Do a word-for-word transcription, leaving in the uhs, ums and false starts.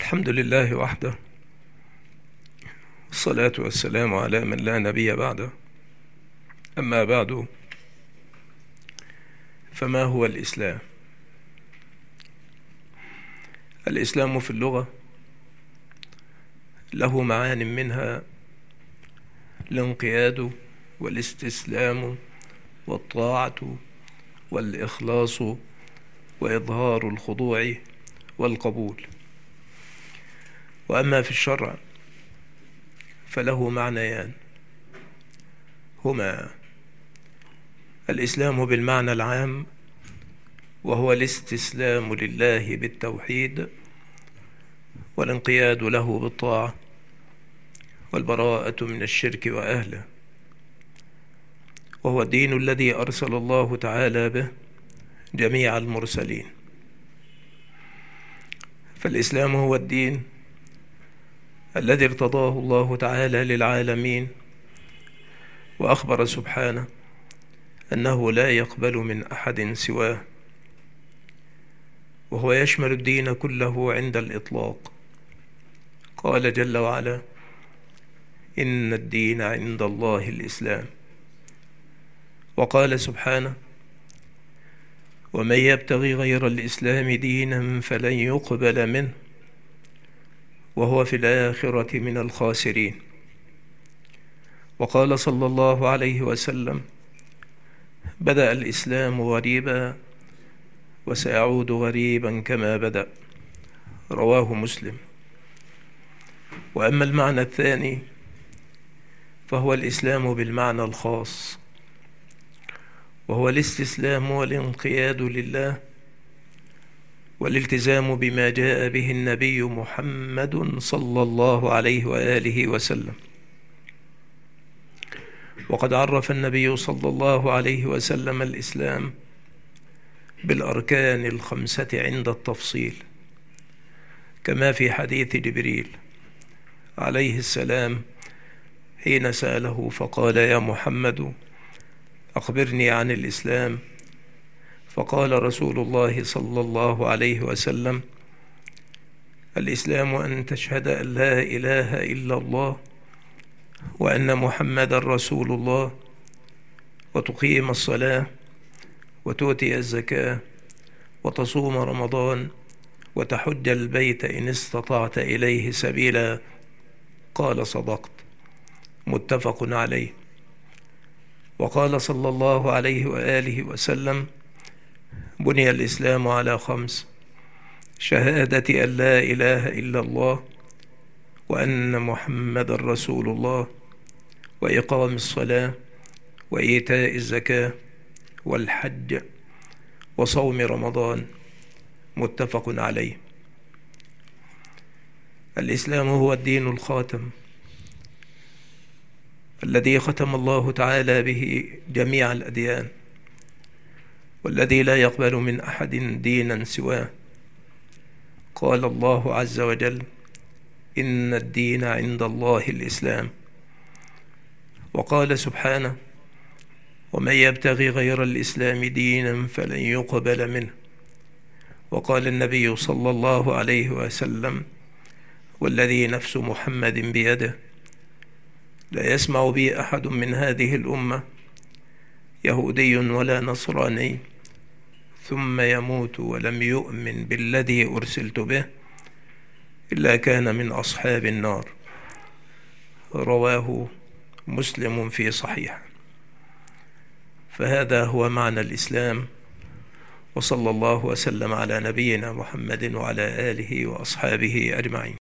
الحمد لله وحده، والصلاة والسلام على من لا نبي بعده. أما بعد، فما هو الإسلام؟ الإسلام في اللغة له معان، منها الانقياد والاستسلام والطاعة والإخلاص وإظهار الخضوع والقبول. وأما في الشرع فله معنيان، هما الإسلام بالمعنى العام، وهو الاستسلام لله بالتوحيد والانقياد له بالطاعة والبراءة من الشرك وأهله، وهو الدين الذي أرسل الله تعالى به جميع المرسلين. فالإسلام هو الدين الذي ارتضاه الله تعالى للعالمين، وأخبر سبحانه أنه لا يقبل من أحد سواه، وهو يشمل الدين كله عند الإطلاق. قال جل وعلا: إن الدين عند الله الإسلام. وقال سبحانه: ومن يبتغي غير الإسلام دينا فلن يقبل منه وهو في الآخرة من الخاسرين. وقال صلى الله عليه وسلم: بدأ الإسلام غريبا وسيعود غريبا كما بدأ. رواه مسلم. وأما المعنى الثاني فهو الإسلام بالمعنى الخاص، وهو الاستسلام والانقياد لله والالتزام بما جاء به النبي محمد صلى الله عليه وآله وسلم. وقد عرف النبي صلى الله عليه وسلم الإسلام بالأركان الخمسة عند التفصيل، كما في حديث جبريل عليه السلام حين سأله فقال: يا محمد أخبرني عن الإسلام. فقال رسول الله صلى الله عليه وسلم: الإسلام أن تشهد أن لا إله إلا الله وأن محمدا رسول الله، وتقيم الصلاة وتؤتي الزكاة وتصوم رمضان وتحج البيت إن استطعت إليه سبيلا. قال: صدقت. متفق عليه. وقال صلى الله عليه وآله وسلم: بني الإسلام على خمس: شهادة أن لا إله إلا الله وأن محمد رسول الله، وإقام الصلاة وإيتاء الزكاة والحج وصوم رمضان. متفق عليه. الإسلام هو الدين الخاتم الذي ختم الله تعالى به جميع الأديان، والذي لا يقبل من أحد دينا سواه. قال الله عز وجل: إن الدين عند الله الإسلام. وقال سبحانه: ومن يبتغي غير الإسلام دينا فلن يقبل منه. وقال النبي صلى الله عليه وسلم: والذي نفس محمد بيده لا يسمع بي أحد من هذه الأمة يهودي ولا نصراني ثم يموت ولم يؤمن بالذي أرسلت به إلا كان من أصحاب النار. رواه مسلم في صحيح. فهذا هو معنى الإسلام، وصلى الله وسلم على نبينا محمد وعلى آله وأصحابه أجمعين.